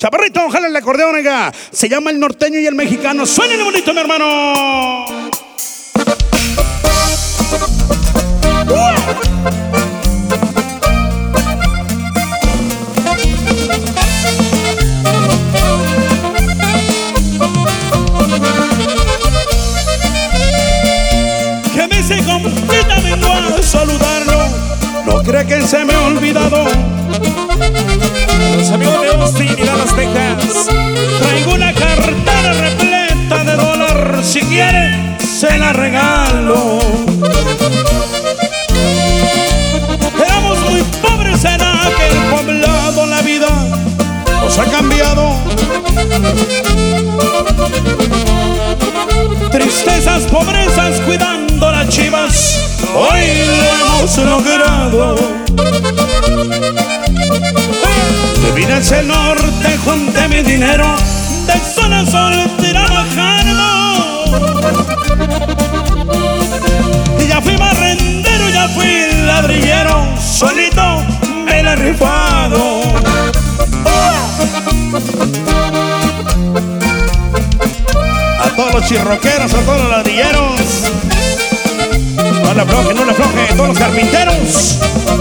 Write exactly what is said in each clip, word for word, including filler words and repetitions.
Chaparrito, ojalá el acordeón, oiga. Se llama El Norteño y el Mexicano. Suénale bonito, mi hermano. Que me se compita, vengo a saludarlo. No cree que se me ha olvidado. Los amigos de Austin y Dallas, Texas. Traigo una cartera repleta de dólar. Si quiere, se la regalo. Éramos muy pobres en aquel poblado. La vida nos ha cambiado. Tristezas, pobrezas, cuidando las chivas. Hoy lo hemos logrado. Me vine hacia el norte, junté mi dinero. De sol a sol trabajando. Y ya fui barrendero, ya fui ladrillero. Solito me la he rifado. A todos los chirroqueros, a todos los ladrilleros. No le afloje, no le afloje, a todos los carpinteros.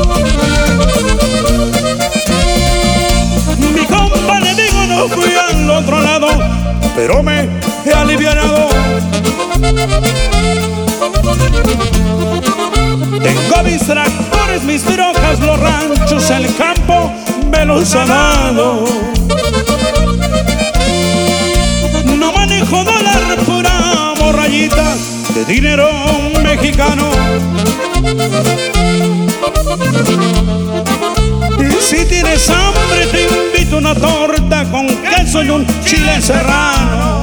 Mi compa le digo, no fui al otro lado, pero me he alivianado. Tengo mis tractores, mis trojas, los ranchos, el campo me los ha dado. No manejo dólar, pura morrayita de dinero mexicano. Y si tienes hambre te invito una torta con queso y un chile serrano.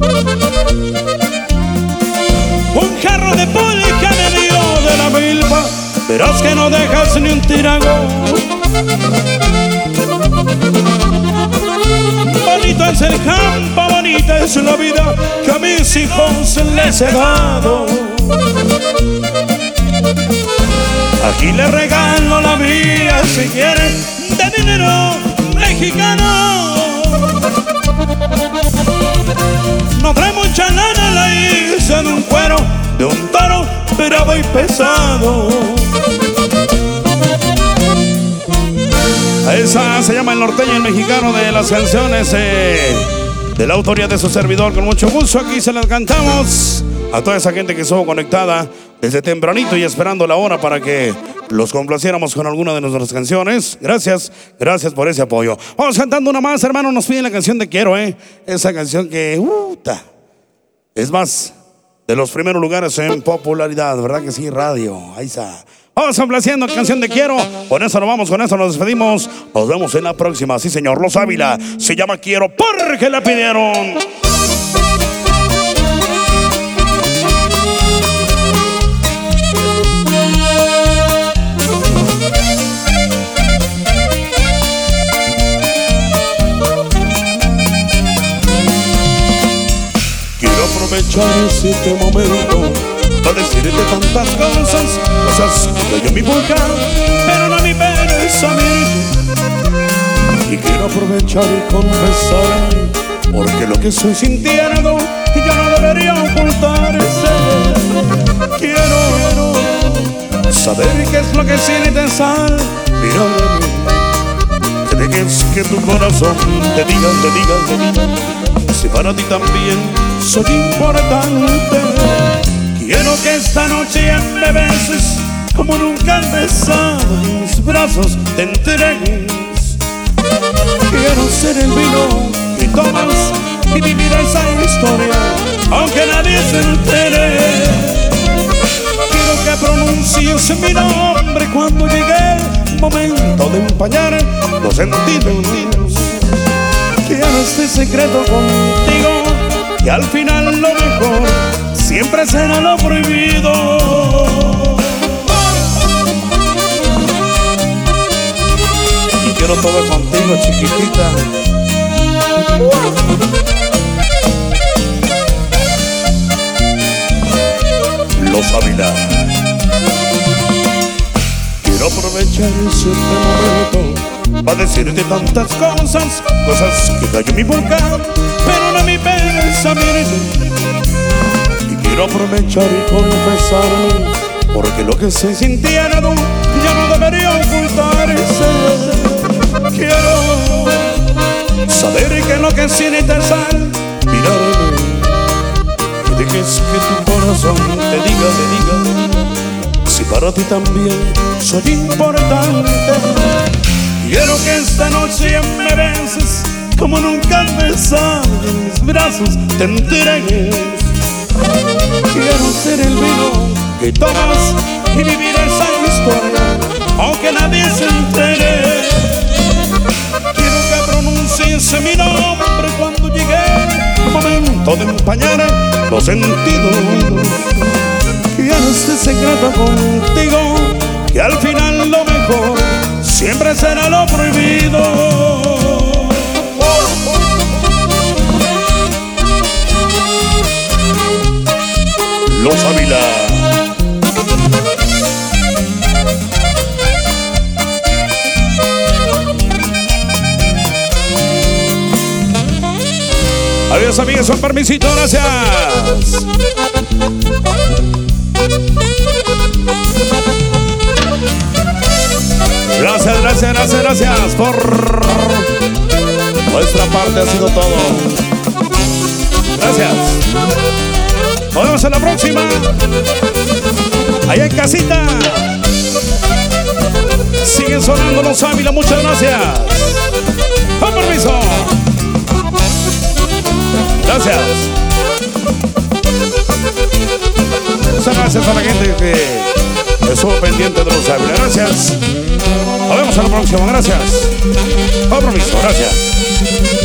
Un jarro de pulque me dio de la milpa, verás que no dejas ni un tirago. Bonito es el campo, bonita es la vida que a mis hijos les he dado. Aquí le regalo la mía, si quiere, de dinero mexicano. No trae mucha lana, la hice de un cuero, de un toro bravo y pesado. A esa se llama El Norteño y el Mexicano, de las canciones eh, de la autoría de su servidor. Con mucho gusto aquí se las cantamos a toda esa gente que estuvo conectada desde tempranito y esperando la hora para que los complaciéramos con alguna de nuestras canciones. Gracias, gracias por ese apoyo. Vamos cantando una más, hermano. Nos piden la canción de Quiero, eh. Esa canción que uh, es más de los primeros lugares en popularidad, ¿verdad que sí? Radio, ahí está. Vamos complaciendo canción de Quiero. Con eso nos vamos, con eso nos despedimos. Nos vemos en la próxima. Sí, señor. Los Ávila se llama Quiero porque la pidieron. Quiero aprovechar este momento para decirte tantas cosas, cosas que yo mi boca, pero no mi pereza a mí. Y quiero aprovechar y confesar, porque lo que estoy sintiendo ya no debería ocultarse. Quiero saber qué es lo que sientes al mirar de mí. Que dejes que tu corazón te diga, te diga, te diga, si para ti también soy importante. Quiero que esta noche me beses como nunca has besado, en mis brazos te entregues. Quiero ser el vino que tomas y vivir esa historia, aunque nadie se entere. Quiero que pronuncies mi nombre cuando llegue el momento de empañar los sentidos. Quiero este secreto contigo, y al final lo mejor siempre será lo prohibido. Y quiero todo contigo, chiquitita. Los Ávila. Quiero aprovechar este momento para decirte tantas cosas, cosas que callo mi boca, pero no mi pensamiento. Y quiero aprovechar y confesarme, porque lo que se sintiera ya no debería ocultarse. Quiero saber que lo que sientes al mirarme, que dejes que tu corazón te diga, te diga, si para ti también soy importante. Quiero que esta noche me beses como nunca has besado, en mis brazos te entregues. Quiero ser el vino que tomas y vivir esa historia, aunque nadie se entere. Quiero que pronuncies mi nombre cuando llegue el momento de empañar los sentidos. Quiero este secreto contigo, que al final lo mejor siempre será lo prohibido. Los Ávila. Adiós amigos, con permisito, gracias. Gracias, gracias, gracias, gracias por nuestra parte, ha sido todo. Gracias. Nos vemos en la próxima. Allá en casita. Siguen sonando los Ávila, muchas gracias. Con permiso. Gracias. Muchas gracias a la gente que estuvo pendiente de los Ávila. Gracias. Nos vemos en la próxima. Gracias. Compromiso. Gracias.